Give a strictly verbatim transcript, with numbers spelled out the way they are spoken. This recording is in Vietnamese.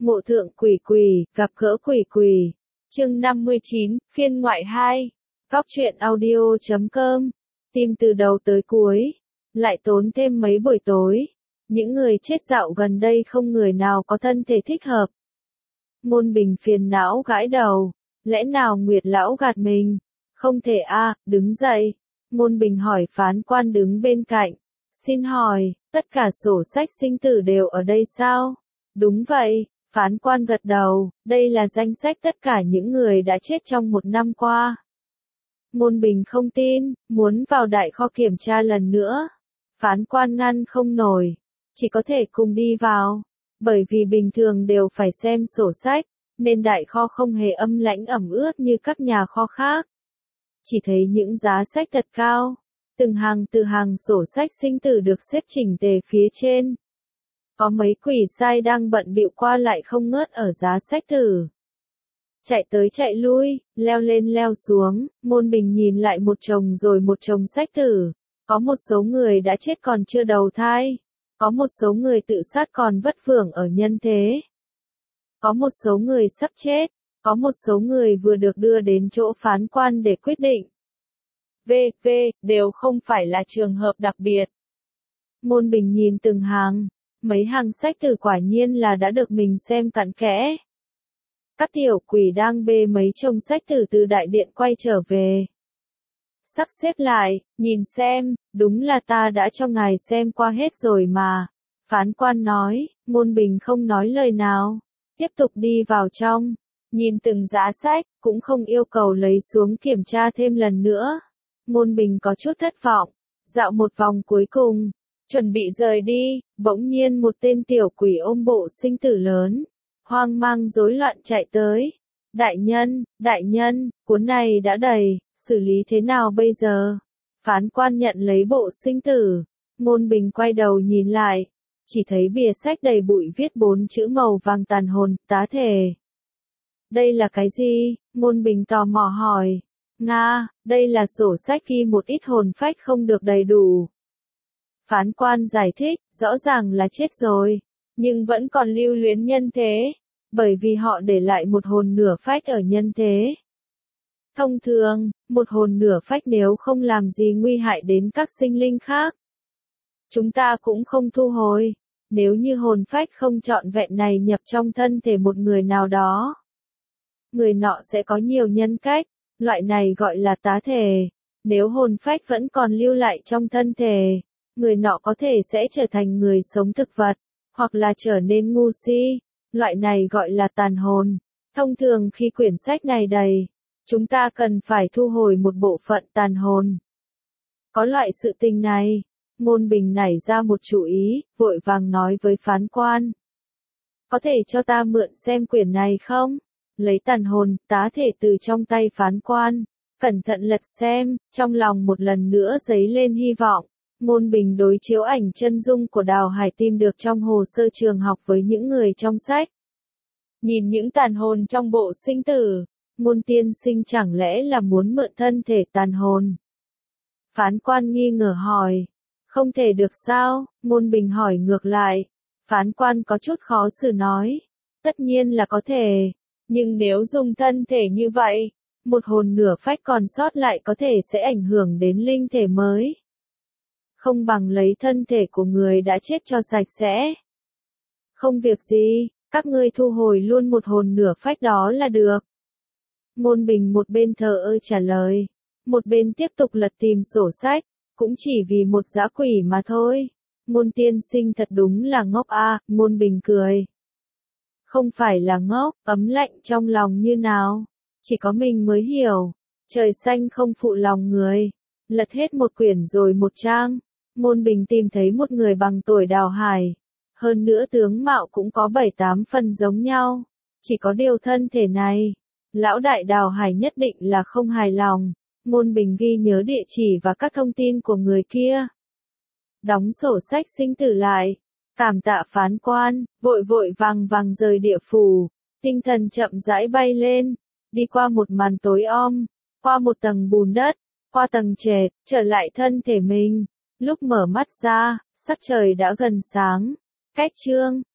Ngộ thượng quỷ quỷ, gặp gỡ quỷ quỷ. Chương năm mươi chín, phiên ngoại hai. Góc truyện audio chấm com. Tìm từ đầu tới cuối. Lại tốn thêm mấy buổi tối. Những người chết dạo gần đây không người nào có thân thể thích hợp. Ngôn Bình phiền não gãi đầu. Lẽ nào Nguyệt lão gạt mình? Không thể a, đứng dậy. Ngôn Bình hỏi phán quan đứng bên cạnh. Xin hỏi, tất cả sổ sách sinh tử đều ở đây sao? Đúng vậy. Phán quan gật đầu, đây là danh sách tất cả những người đã chết trong một năm qua. Ngôn Bình không tin, muốn vào đại kho kiểm tra lần nữa. Phán quan ngăn không nổi, chỉ có thể cùng đi vào. Bởi vì bình thường đều phải xem sổ sách, nên đại kho không hề âm lãnh ẩm ướt như các nhà kho khác. Chỉ thấy những giá sách thật cao, từng hàng từ hàng sổ sách sinh tử được xếp chỉnh tề phía trên. Có mấy quỷ sai đang bận bịu qua lại không ngớt ở giá sách tử. Chạy tới chạy lui, leo lên leo xuống, Ngôn Bình nhìn lại một chồng rồi một chồng sách tử. Có một số người đã chết còn chưa đầu thai. Có một số người tự sát còn vất vưởng ở nhân thế. Có một số người sắp chết. Có một số người vừa được đưa đến chỗ phán quan để quyết định. vê vê, đều không phải là trường hợp đặc biệt. Ngôn Bình nhìn từng hàng. Mấy hàng sách tử quả nhiên là đã được mình xem cặn kẽ. Các tiểu quỷ đang bê mấy chồng sách tử từ đại điện quay trở về. Sắp xếp lại, nhìn xem, đúng là ta đã cho ngài xem qua hết rồi mà. Phán quan nói, Ngôn Bình không nói lời nào. Tiếp tục đi vào trong, nhìn từng giá sách, cũng không yêu cầu lấy xuống kiểm tra thêm lần nữa. Ngôn Bình có chút thất vọng, dạo một vòng cuối cùng. Chuẩn bị rời đi, bỗng nhiên một tên tiểu quỷ ôm bộ sinh tử lớn, hoang mang rối loạn chạy tới. Đại nhân, đại nhân, cuốn này đã đầy, xử lý thế nào bây giờ? Phán quan nhận lấy bộ sinh tử. Ngôn Bình quay đầu nhìn lại, chỉ thấy bìa sách đầy bụi viết bốn chữ màu vàng tàn hồn, tá thể. Đây là cái gì? Ngôn Bình tò mò hỏi. Nga, đây là sổ sách ghi một ít hồn phách không được đầy đủ. Phán quan giải thích, rõ ràng là chết rồi, nhưng vẫn còn lưu luyến nhân thế, bởi vì họ để lại một hồn nửa phách ở nhân thế. Thông thường, một hồn nửa phách nếu không làm gì nguy hại đến các sinh linh khác, chúng ta cũng không thu hồi. Nếu như hồn phách không trọn vẹn này nhập trong thân thể một người nào đó, người nọ sẽ có nhiều nhân cách, loại này gọi là tá thể. Nếu hồn phách vẫn còn lưu lại trong thân thể, người nọ có thể sẽ trở thành người sống thực vật, hoặc là trở nên ngu si, loại này gọi là tàn hồn. Thông thường khi quyển sách này đầy, chúng ta cần phải thu hồi một bộ phận tàn hồn. Có loại sự tình này, Ngôn Bình nảy ra một chủ ý, vội vàng nói với phán quan. Có thể cho ta mượn xem quyển này không? Lấy tàn hồn, tá thể từ trong tay phán quan, cẩn thận lật xem, trong lòng một lần nữa dấy lên hy vọng. Ngôn Bình đối chiếu ảnh chân dung của Đào Hải tìm được trong hồ sơ trường học với những người trong sách. Nhìn những tàn hồn trong bộ sinh tử, Ngôn tiên sinh chẳng lẽ là muốn mượn thân thể tàn hồn? Phán quan nghi ngờ hỏi. Không thể được sao? Ngôn Bình hỏi ngược lại. Phán quan có chút khó xử nói. Tất nhiên là có thể, nhưng nếu dùng thân thể như vậy, một hồn nửa phách còn sót lại có thể sẽ ảnh hưởng đến linh thể mới. Không bằng lấy thân thể của người đã chết cho sạch sẽ. Không việc gì, các ngươi thu hồi luôn một hồn nửa phách đó là được. Ngôn Bình một bên thờ ơ trả lời, một bên tiếp tục lật tìm sổ sách, cũng chỉ vì một dã quỷ mà thôi. Ngôn tiên sinh thật đúng là ngốc a, à, Ngôn Bình cười. Không phải là ngốc, ấm lạnh trong lòng như nào, chỉ có mình mới hiểu. Trời xanh không phụ lòng người. Lật hết một quyển rồi một trang, Ngôn Bình tìm thấy một người bằng tuổi Đào Hải. Hơn nữa tướng mạo cũng có bảy tám phần giống nhau. Chỉ có điều thân thể này, lão đại Đào Hải nhất định là không hài lòng. Ngôn Bình ghi nhớ địa chỉ và các thông tin của người kia. Đóng sổ sách sinh tử lại. Cảm tạ phán quan, vội vội vàng vàng rời địa phủ. Tinh thần chậm rãi bay lên. Đi qua một màn tối om. Qua một tầng bùn đất. Qua tầng trệt, trở lại thân thể mình. Lúc mở mắt ra, sắc trời đã gần sáng. Cách chương